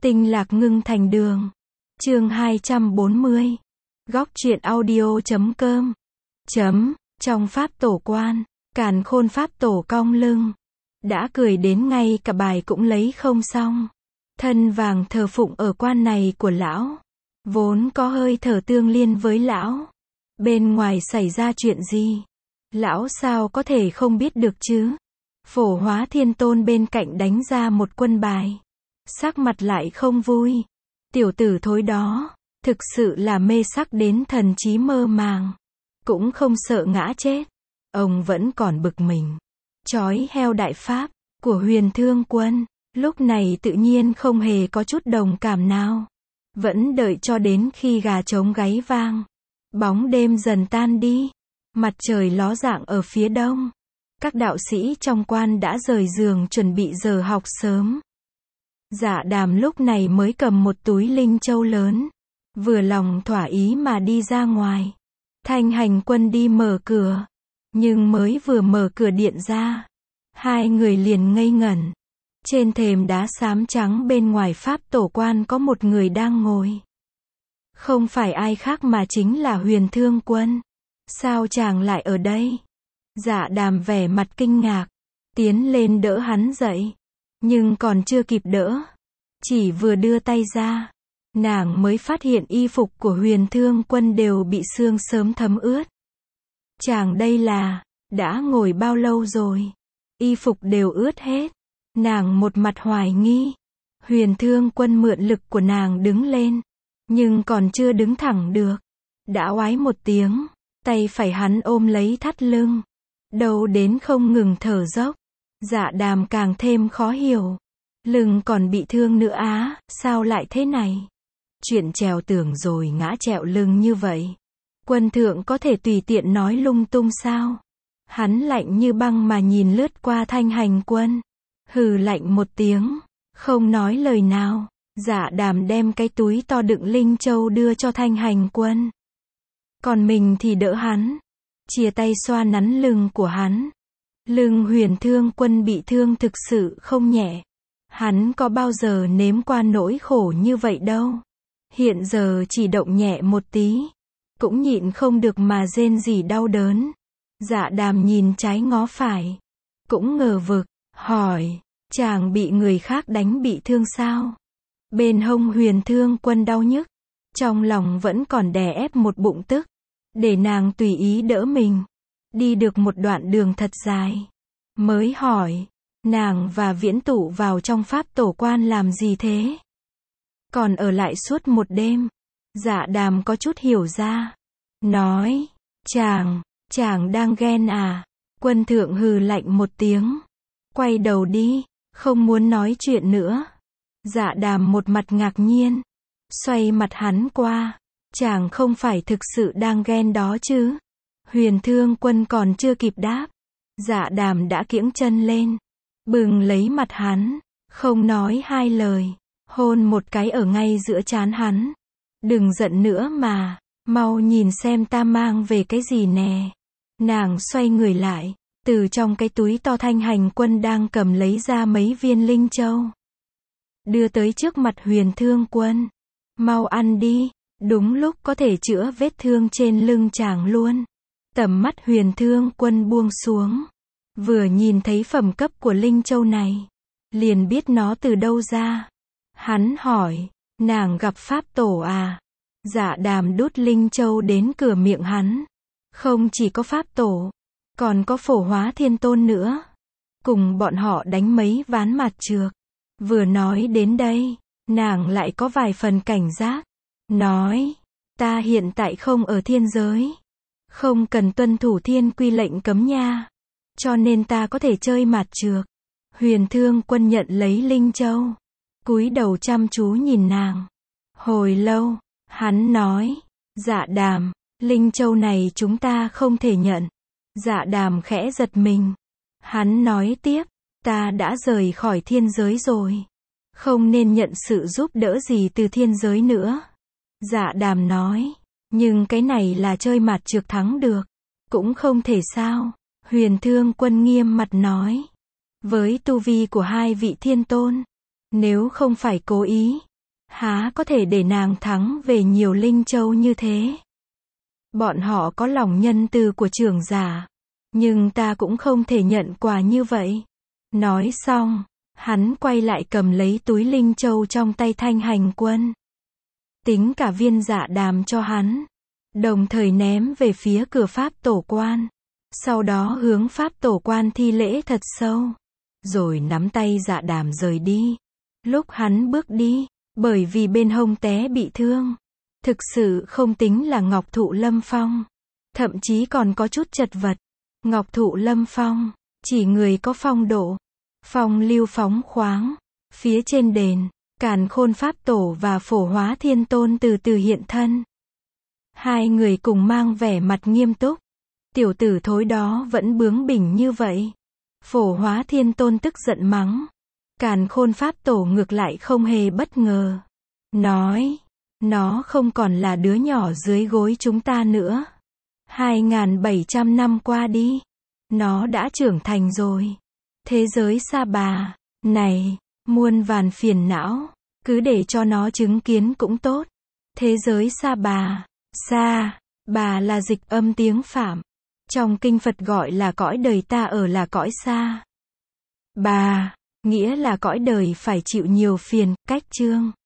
Tinh lạc ngưng thành đường. Chương 240. Góc truyện audio.com. Trong pháp tổ quan, càn khôn pháp tổ cong lưng. Đã cười đến ngay cả bài cũng lấy không xong. Thân vàng thờ phụng ở quan này của lão. Vốn có hơi thở tương liên với lão. Bên ngoài xảy ra chuyện gì? Lão sao có thể không biết được chứ? Phổ Hóa Thiên Tôn bên cạnh đánh ra một quân bài. Sắc mặt lại không vui. Tiểu tử thối đó, thực sự là mê sắc đến thần trí mơ màng. Cũng không sợ ngã chết. Ông vẫn còn bực mình. Chói heo đại pháp của Huyền Thương Quân, lúc này tự nhiên không hề có chút đồng cảm nào. Vẫn đợi cho đến khi gà trống gáy vang. Bóng đêm dần tan đi. Mặt trời ló dạng ở phía đông. Các đạo sĩ trong quan đã rời giường chuẩn bị giờ học sớm. Dạ Đàm lúc này mới cầm một túi linh châu lớn. Vừa lòng thỏa ý mà đi ra ngoài. Thanh Hành Quân đi mở cửa. Nhưng mới vừa mở cửa điện ra, hai người liền ngây ngẩn. Trên thềm đá xám trắng bên ngoài pháp tổ quan có một người đang ngồi. Không phải ai khác mà chính là Huyền Thương Quân. Sao chàng lại ở đây? Dạ Đàm vẻ mặt kinh ngạc, tiến lên đỡ hắn dậy. Nhưng còn chưa kịp đỡ, chỉ vừa đưa tay ra, nàng mới phát hiện y phục của Huyền Thương Quân đều bị sương sớm thấm ướt. Chàng đây là, đã ngồi bao lâu rồi? Y phục đều ướt hết. Nàng một mặt hoài nghi. Huyền Thương Quân mượn lực của nàng đứng lên. Nhưng còn chưa đứng thẳng được. Đã oái một tiếng. Tay phải hắn ôm lấy thắt lưng. Đầu đến không ngừng thở dốc. Dạ Đàm càng thêm khó hiểu. Lưng còn bị thương nữa á, sao lại thế này? Chuyện trèo tường rồi ngã trẹo lưng như vậy. Quân thượng có thể tùy tiện nói lung tung sao? Hắn lạnh như băng mà nhìn lướt qua Thanh Hành Quân. Hừ lạnh một tiếng, không nói lời nào. Dạ Đàm đem cái túi to đựng linh châu đưa cho Thanh Hành Quân. Còn mình thì đỡ hắn. Chia tay xoa nắn lưng của hắn. Lưng Huyền Thương Quân bị thương thực sự không nhẹ. Hắn có bao giờ nếm qua nỗi khổ như vậy đâu. Hiện giờ chỉ động nhẹ một tí. Cũng nhịn không được mà rên rỉ đau đớn. Dạ Đàm nhìn trái ngó phải. Cũng ngờ vực, hỏi, chàng bị người khác đánh bị thương sao? Bên hông Huyền Thương Quân đau nhức. Trong lòng vẫn còn đè ép một bụng tức. Để nàng tùy ý đỡ mình. Đi được một đoạn đường thật dài. Mới hỏi, nàng và Viễn Tụ vào trong pháp tổ quan làm gì thế? Còn ở lại suốt một đêm. Dạ Đàm có chút hiểu ra. Nói, chàng đang ghen à? Quân thượng hừ lạnh một tiếng. Quay đầu đi, không muốn nói chuyện nữa. Dạ Đàm một mặt ngạc nhiên. Xoay mặt hắn qua. Chàng không phải thực sự đang ghen đó chứ? Huyền Thương Quân còn chưa kịp đáp. Dạ Đàm đã kiễng chân lên. Bừng lấy mặt hắn. Không nói hai lời. Hôn một cái ở ngay giữa trán hắn. Đừng giận nữa mà. Mau nhìn xem ta mang về cái gì nè. Nàng xoay người lại. Từ trong cái túi to Thanh Hành Quân đang cầm lấy ra mấy viên linh châu. Đưa tới trước mặt Huyền Thương Quân. Mau ăn đi. Đúng lúc có thể chữa vết thương trên lưng chàng luôn. Tầm mắt Huyền Thương Quân buông xuống. Vừa nhìn thấy phẩm cấp của linh châu này. Liền biết nó từ đâu ra. Hắn hỏi, nàng gặp pháp tổ à? Dạ Đàm đút linh châu đến cửa miệng hắn. Không chỉ có pháp tổ, còn có Phổ Hóa Thiên Tôn nữa. Cùng bọn họ đánh mấy ván mặt trược. Vừa nói đến đây, nàng lại có vài phần cảnh giác. Nói, ta hiện tại không ở thiên giới. Không cần tuân thủ thiên quy lệnh cấm nha. Cho nên ta có thể chơi mặt trược. Huyền Thương Quân nhận lấy linh châu. Cúi đầu chăm chú nhìn nàng. Hồi lâu, hắn nói, Dạ Đàm, linh châu này chúng ta không thể nhận. Dạ Đàm khẽ giật mình. Hắn nói tiếp, ta đã rời khỏi thiên giới rồi. Không nên nhận sự giúp đỡ gì từ thiên giới nữa. Dạ Đàm nói, nhưng cái này là chơi mặt trược thắng được. Cũng không thể sao. Huyền Thương Quân nghiêm mặt nói. Với tu vi của hai vị thiên tôn, nếu không phải cố ý, Há có thể để nàng thắng về nhiều linh châu như thế. Bọn họ có lòng nhân từ của trưởng giả. Nhưng ta cũng không thể nhận quà như vậy. Nói xong, hắn quay lại cầm lấy túi linh châu trong tay Thanh Hành Quân. Tính cả viên dạ đàm cho hắn. Đồng thời ném về phía cửa pháp tổ quan. Sau đó hướng pháp tổ quan thi lễ thật sâu. Rồi nắm tay dạ đàm rời đi. Lúc hắn bước đi, bởi vì bên hông té bị thương. Thực sự không tính là Ngọc Thụ Lâm Phong. Thậm chí còn có chút chật vật. Ngọc Thụ Lâm Phong, chỉ người có phong độ. Phong lưu phóng khoáng. Phía trên đền, Càn Khôn Pháp Tổ và Phổ Hóa Thiên Tôn từ từ hiện thân. Hai người cùng mang vẻ mặt nghiêm túc. Tiểu tử thối đó vẫn bướng bỉnh như vậy. Phổ Hóa Thiên Tôn tức giận mắng. Càn Khôn Pháp Tổ ngược lại không hề bất ngờ. Nói, nó không còn là đứa nhỏ dưới gối chúng ta nữa. 2.700 năm qua đi, nó đã trưởng thành rồi. Thế giới Sa Bà này, muôn vàn phiền não, cứ để cho nó chứng kiến cũng tốt. Thế giới Sa Bà, Sa Bà là dịch âm tiếng Phạm. Trong kinh Phật gọi là cõi đời ta ở là cõi Sa Bà, nghĩa là cõi đời phải chịu nhiều phiền, cách chương.